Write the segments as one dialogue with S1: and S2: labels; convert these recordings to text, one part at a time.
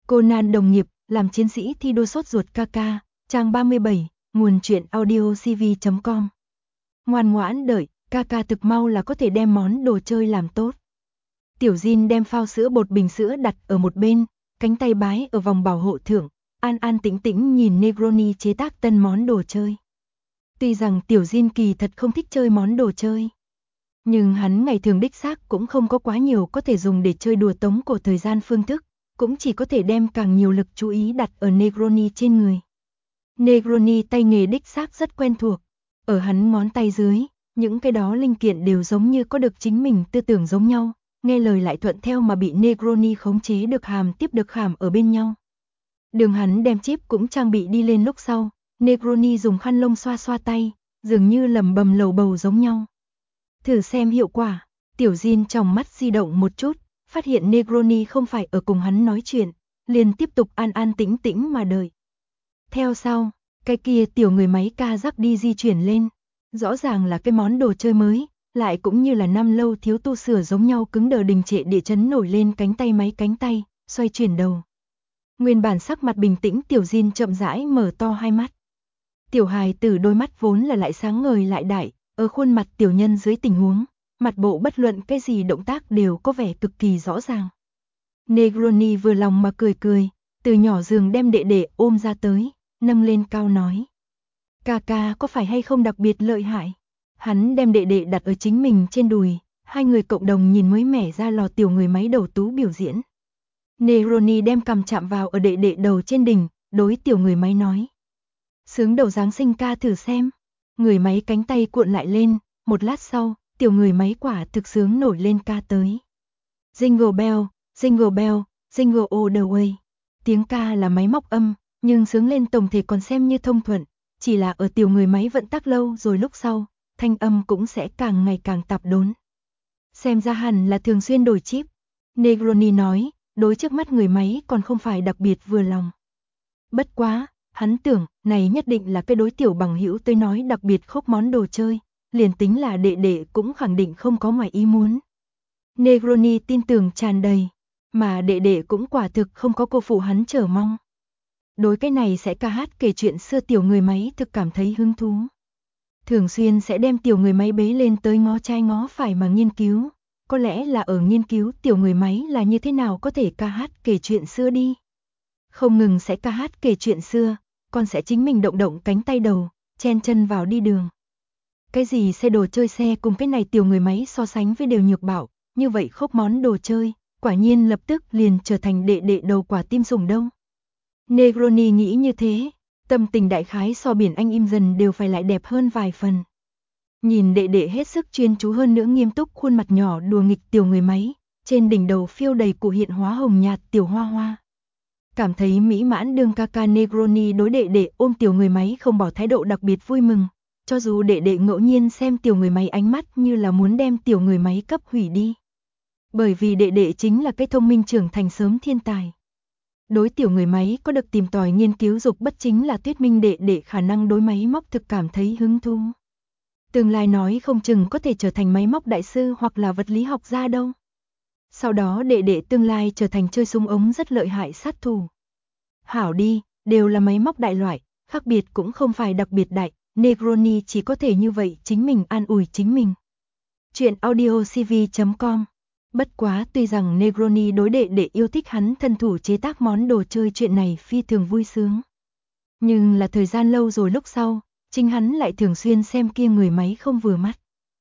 S1: Conan đồng nghiệp, làm chiến sĩ thi đua sốt ruột Kaka, trang 37, nguồn truyện audio cv.com. Ngoan ngoãn đợi, Kaka thực mau là có thể đem món đồ chơi làm tốt. Tiểu Jin đem phao sữa bột bình sữa đặt ở một bên, cánh tay bái ở vòng bảo hộ thượng, an an tĩnh tĩnh nhìn Negroni chế tác tân món đồ chơi. Tuy rằng Tiểu Jin kỳ thật không thích chơi món đồ chơi, nhưng hắn ngày thường đích xác cũng không có quá nhiều có thể dùng để chơi đùa tống cổ thời gian phương thức, cũng chỉ có thể đem càng nhiều lực chú ý đặt ở Negroni trên người. Negroni tay nghề đích xác rất quen thuộc, ở hắn ngón tay dưới, những cái đó linh kiện đều giống như có được chính mình tư tưởng giống nhau, nghe lời lại thuận theo mà bị Negroni khống chế được hàm tiếp được khảm ở bên nhau. Đường hắn đem chip cũng trang bị đi lên lúc sau, Negroni dùng khăn lông xoa xoa tay, dường như lẩm bẩm lầu bầu giống nhau. Thử xem hiệu quả, Tiểu Jin trong mắt di động một chút, phát hiện Negroni không phải ở cùng hắn nói chuyện, liền tiếp tục an an tĩnh tĩnh mà đợi. Theo sau, cái kia tiểu người máy ca rắc đi di chuyển lên, rõ ràng là cái món đồ chơi mới, lại cũng như là năm lâu thiếu tu sửa giống nhau cứng đờ đình trệ địa chấn nổi lên cánh tay, xoay chuyển đầu. Nguyên bản sắc mặt bình tĩnh Tiểu Jin chậm rãi mở to hai mắt. Tiểu hài tử đôi mắt vốn là lại sáng ngời lại đại, ở khuôn mặt tiểu nhân dưới tình huống, mặt bộ bất luận cái gì động tác đều có vẻ cực kỳ rõ ràng. Negroni vừa lòng mà cười cười, từ nhỏ giường đem đệ đệ ôm ra tới, nâng lên cao nói. Kaka có phải hay không đặc biệt lợi hại? Hắn đem đệ đệ đặt ở chính mình trên đùi, hai người cộng đồng nhìn mới mẻ ra lò tiểu người máy đầu tú biểu diễn. Negroni đem cằm chạm vào ở đệ đệ đầu trên đỉnh, đối tiểu người máy nói. Sướng đầu Giáng sinh ca thử xem. Người máy cánh tay cuộn lại lên, một lát sau, tiểu người máy quả thực sướng nổi lên ca tới. Jingle bell, jingle bell, jingle all the way. Tiếng ca là máy móc âm, nhưng sướng lên tổng thể còn xem như thông thuận, chỉ là ở tiểu người máy vận tắc lâu rồi lúc sau, thanh âm cũng sẽ càng ngày càng tạp đốn. Xem ra hẳn là thường xuyên đổi chip. Negroni nói, đối trước mắt người máy còn không phải đặc biệt vừa lòng. Bất quá, hắn tưởng, này nhất định là cái đối tiểu bằng hữu tới nói đặc biệt khốc món đồ chơi, liền tính là đệ đệ cũng khẳng định không có ngoài ý muốn. Negroni tin tưởng tràn đầy, mà đệ đệ cũng quả thực không có cô phụ hắn chờ mong. Đối cái này sẽ ca hát kể chuyện xưa tiểu người máy thực cảm thấy hứng thú. Thường xuyên sẽ đem tiểu người máy bế lên tới ngó trái ngó phải mà nghiên cứu, có lẽ là ở nghiên cứu tiểu người máy là như thế nào có thể ca hát kể chuyện xưa đi. Không ngừng sẽ ca hát kể chuyện xưa, còn sẽ chính mình động động cánh tay đầu, chen chân vào đi đường. Cái gì xe đồ chơi xe cùng cái này tiểu người máy so sánh với đều nhược bạo, như vậy khốc món đồ chơi, quả nhiên lập tức liền trở thành đệ đệ đầu quả tim sủng đâu. Negroni nghĩ như thế, tâm tình đại khái so biển Anh im dần đều phải lại đẹp hơn vài phần. Nhìn đệ đệ hết sức chuyên chú hơn nữa nghiêm túc khuôn mặt nhỏ đùa nghịch tiểu người máy, trên đỉnh đầu phiêu đầy cụ hiện hóa hồng nhạt tiểu hoa hoa. Cảm thấy mỹ mãn đương Kaka Negroni đối đệ đệ ôm tiểu người máy không bỏ thái độ đặc biệt vui mừng, cho dù đệ đệ ngẫu nhiên xem tiểu người máy ánh mắt như là muốn đem tiểu người máy cấp hủy đi. Bởi vì đệ đệ chính là cái thông minh trưởng thành sớm thiên tài. Đối tiểu người máy có được tìm tòi nghiên cứu dục bất chính là thuyết minh đệ đệ khả năng đối máy móc thực cảm thấy hứng thú. Tương lai nói không chừng có thể trở thành máy móc đại sư hoặc là vật lý học gia đâu. Sau đó đệ đệ tương lai trở thành chơi súng ống rất lợi hại sát thủ. Hảo đi, đều là máy móc đại loại, khác biệt cũng không phải đặc biệt đại, Negroni chỉ có thể như vậy chính mình an ủi chính mình. Chuyện audio cv.com. Bất quá tuy rằng Negroni đối đệ đệ yêu thích hắn thân thủ chế tác món đồ chơi chuyện này phi thường vui sướng. Nhưng là thời gian lâu rồi lúc sau, chính hắn lại thường xuyên xem kia người máy không vừa mắt.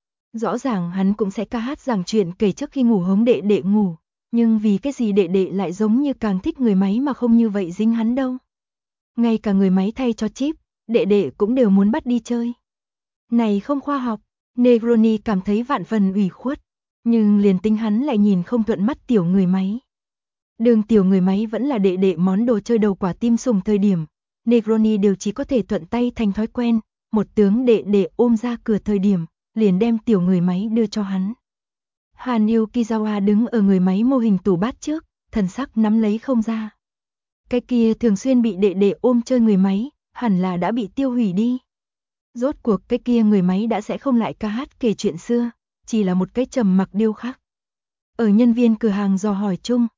S1: Rõ ràng hắn cũng sẽ ca hát giảng chuyện kể trước khi ngủ hống đệ đệ ngủ, nhưng vì cái gì đệ đệ lại giống như càng thích người máy mà không như vậy dính hắn đâu. Ngay cả người máy thay cho chip, đệ đệ cũng đều muốn bắt đi chơi. Này không khoa học, Negroni cảm thấy vạn phần ủy khuất, nhưng liền tính hắn lại nhìn không thuận mắt tiểu người máy. Đường tiểu người máy vẫn là đệ đệ món đồ chơi đầu quả tim sủng thời điểm, Negroni đều chỉ có thể thuận tay thành thói quen, một tướng đệ đệ ôm ra cửa thời điểm, liền đem tiểu người máy đưa cho hắn. Hàn Yukizawa đứng ở người máy mô hình tủ bát trước, thần sắc nắm lấy không ra. Cái kia thường xuyên bị đệ đệ ôm chơi người máy, hẳn là đã bị tiêu hủy đi. Rốt cuộc cái kia người máy đã sẽ không lại ca hát kể chuyện xưa, chỉ là một cái trầm mặc điêu khắc. Ở nhân viên cửa hàng dò hỏi chung,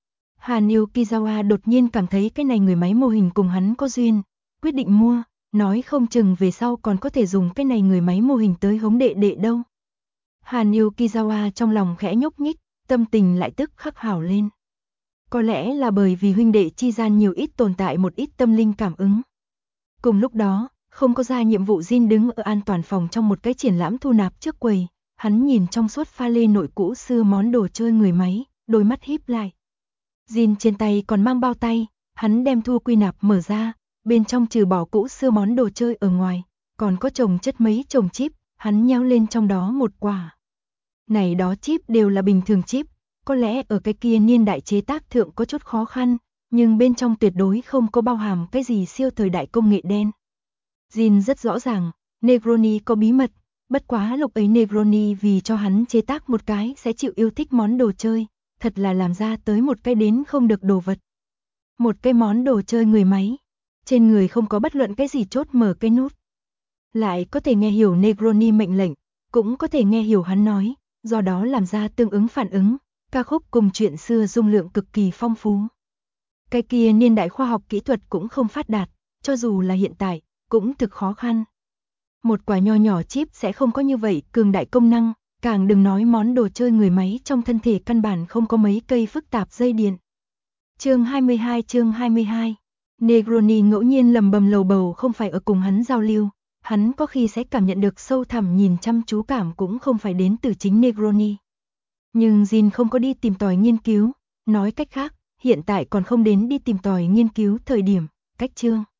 S1: Hàn Yukizawa đột nhiên cảm thấy cái này người máy mô hình cùng hắn có duyên, quyết định mua, nói không chừng về sau còn có thể dùng cái này người máy mô hình tới hống đệ đệ đâu. Hàn Yukizawa trong lòng khẽ nhúc nhích, tâm tình lại tức khắc hảo lên. Có lẽ là bởi vì huynh đệ chi gian nhiều ít tồn tại một ít tâm linh cảm ứng. Cùng lúc đó, không có ra nhiệm vụ Jin đứng ở an toàn phòng trong một cái triển lãm thu nạp trước quầy, hắn nhìn trong suốt pha lê nội cũ xưa món đồ chơi người máy, đôi mắt híp lại. Jin trên tay còn mang bao tay, hắn đem thu quy nạp mở ra, bên trong trừ bỏ cũ xưa món đồ chơi ở ngoài, còn có chồng chất mấy chồng chip, hắn nhéo lên trong đó một quả. Này đó chip đều là bình thường chip, có lẽ ở cái kia niên đại chế tác thượng có chút khó khăn, nhưng bên trong tuyệt đối không có bao hàm cái gì siêu thời đại công nghệ đen. Jin rất rõ ràng, Negroni có bí mật, bất quá lúc ấy Negroni vì cho hắn chế tác một cái sẽ chịu yêu thích món đồ chơi, thật là làm ra tới một cái đến không được đồ vật. Một cái món đồ chơi người máy, trên người không có bất luận cái gì chốt mở cái nút. Lại có thể nghe hiểu Negroni mệnh lệnh, cũng có thể nghe hiểu hắn nói, do đó làm ra tương ứng phản ứng, ca khúc cùng chuyện xưa dung lượng cực kỳ phong phú. Cái kia niên đại khoa học kỹ thuật cũng không phát đạt, cho dù là hiện tại, cũng thực khó khăn. Một quả nho nhỏ chip sẽ không có như vậy cường đại công năng, càng đừng nói món đồ chơi người máy trong thân thể căn bản không có mấy cây phức tạp dây điện. Chương 22 Negroni ngẫu nhiên lầm bầm lầu bầu không phải ở cùng hắn giao lưu, hắn có khi sẽ cảm nhận được sâu thẳm nhìn chăm chú cảm cũng không phải đến từ chính Negroni. Nhưng Jin không có đi tìm tòi nghiên cứu, nói cách khác, hiện tại còn không đến đi tìm tòi nghiên cứu thời điểm, cách chương.